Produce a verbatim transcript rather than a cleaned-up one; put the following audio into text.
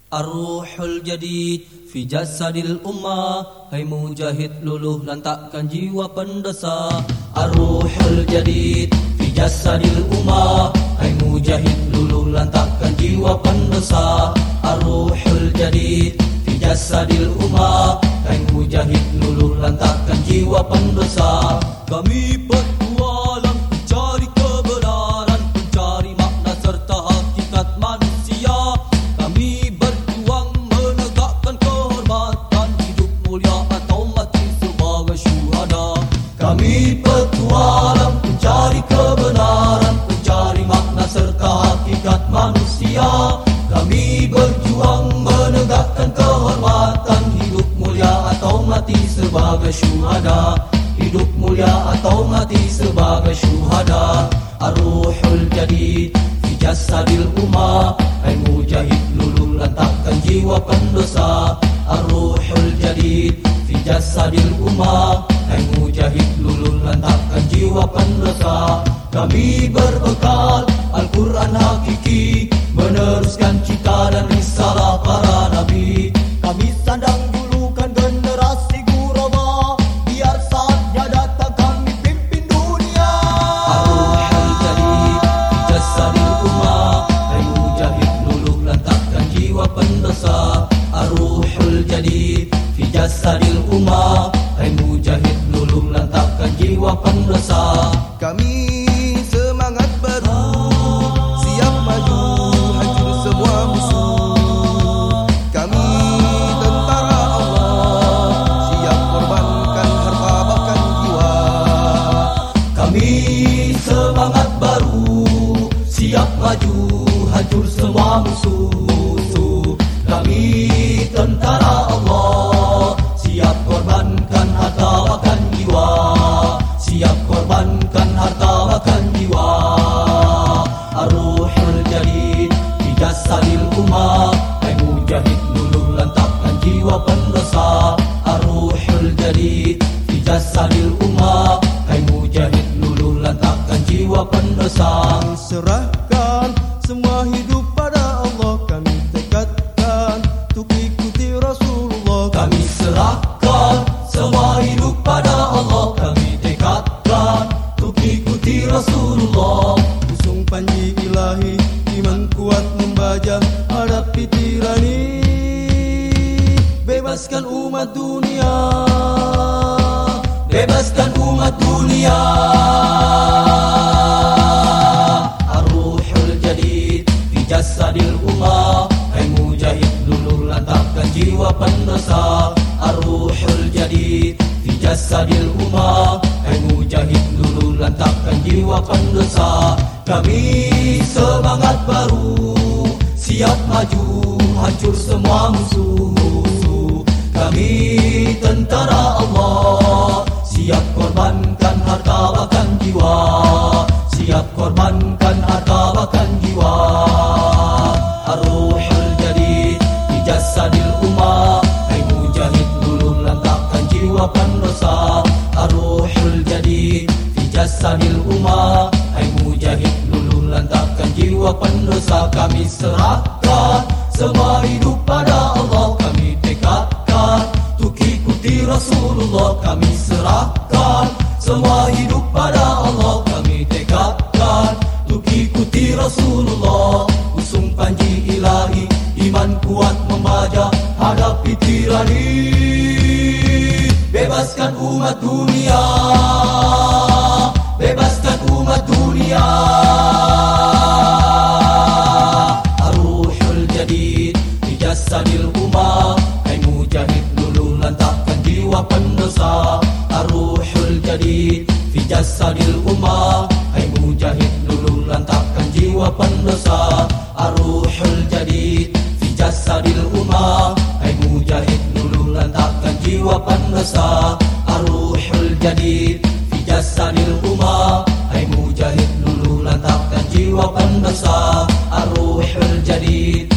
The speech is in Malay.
Ar-Ruhul Jadid fi jasadil ummah, hai mujahid luluh lantakkan jiwa pendesa. Ar-Ruhul Jadid fi jasadil ummah, hai mujahid luluh lantakkan jiwa pendesa. Ar-Ruhul Jadid fi jasadil ummah, hai mujahid luluh lantakkan jiwa pendesa. Kami berjualan mencari kebenaran, mencari makna serta hakikat manusia. Kami berjuang menegakkan kehormatan, hidup mulia atau mati sebagai syuhada. Kami berjualan mencari kebenaran, mencari makna serta hakikat manusia. Kami berjuang menegakkan kehormatan, hidup mulia atau mati sebagai syuhada. Hidup mulia atau mati sebagai syuhada. Ar-Ruhul Jadid fi jasadil ummah, hai mujahid luluh lantakkan jiwa pendosa. Ar-Ruhul Jadid fi jasadil ummah, hai mujahid luluh lantakkan jiwa pendosa. Kami berbekal Al-Quran hakiki, meneruskan cita dan risalah para nabi. Kami sandang julukan generasi Ghuraba, biar saatnya datang kami pimpin dunia. Ar-Ruhul Jadid fi jasadil ummah, hai mujahid luluh lantakkan jiwa pendosa. Ar-Ruhul Jadid fi jasadil ummah, hai mujahid luluh lantakkan jiwa pendosa. Kami semangat baru, siap maju hancur semua musuh. Kami tentara Allah, siap korbankan harta bahkan jiwa. Kami semangat baru, siap maju hancur semua musuh. Kami tentara Allah, siap korbankan harta bahkan jiwa. Siap korbankan harta bahkan jiwa. Ar-Ruhul Jadid fi jasadil ummah, hai mujahid luluh lantakkan jiwa pendosa. Ar-Ruhul Jadid fi jasadil ummah, hai mujahid luluh lantakkan jiwa pendosa. Serahkan semua hidup pada Allah, kami tekadkan untuk ikuti Rasulullah. Kami serahkan semua hidup pada Allah, kami tekadkan untuk ikuti Rasulullah. Usung panji ilahi, iman kuat membajak hadapi tirani. Bebaskan umat dunia, Bebaskan umat dunia. Ar-Ruhul Jadid fi jasadil ummah, hai mujahid luluh lantakkan jiwa pendosa. Ar-Ruhul Jadid fi jasadil ummah, hai mujahid luluh lantakkan jiwa pendosa. Kami semangat baru, siap maju hancur semua musuh. Kami tentara Allah, siap korbankan harta bahkan jiwa. Siap korbankan harta bahkan jiwa. Ar-Ruhul Jadid fi jasadil ummah, hai mujahid luluh lantakkan jiwa pendosa. Ar-Ruhul Jadid fi jasadil ummah, hai mujahid luluh lantakkan jiwa pendosa. Kami serahkan semua hidup pada Allah, kami tekadkan untuk ikuti Rasulullah. Kami serahkan semua hidup pada Allah, kami tekadkan untuk ikuti Rasulullah. Usung panji ilahi, iman kuat membaja hadapi tirani. Bebaskan umat dunia, Bebaskan umat dunia. Ar-Ruhul Jadid fi jasadil ummah, hai mujahid luluh lantakkan jiwa pendosa. Ar-Ruhul Jadid fi jasadil ummah, hai mujahid luluh lantakkan jiwa pendosa. Ar-Ruhul Jadid fi jasadil ummah, hai mujahid luluh lantakkan jiwa pendosa. Ar-Ruhul Jadid fi jasadil ummah, hai mujahid luluh lantakkan jiwa pendosa. Ar-Ruhul Jadid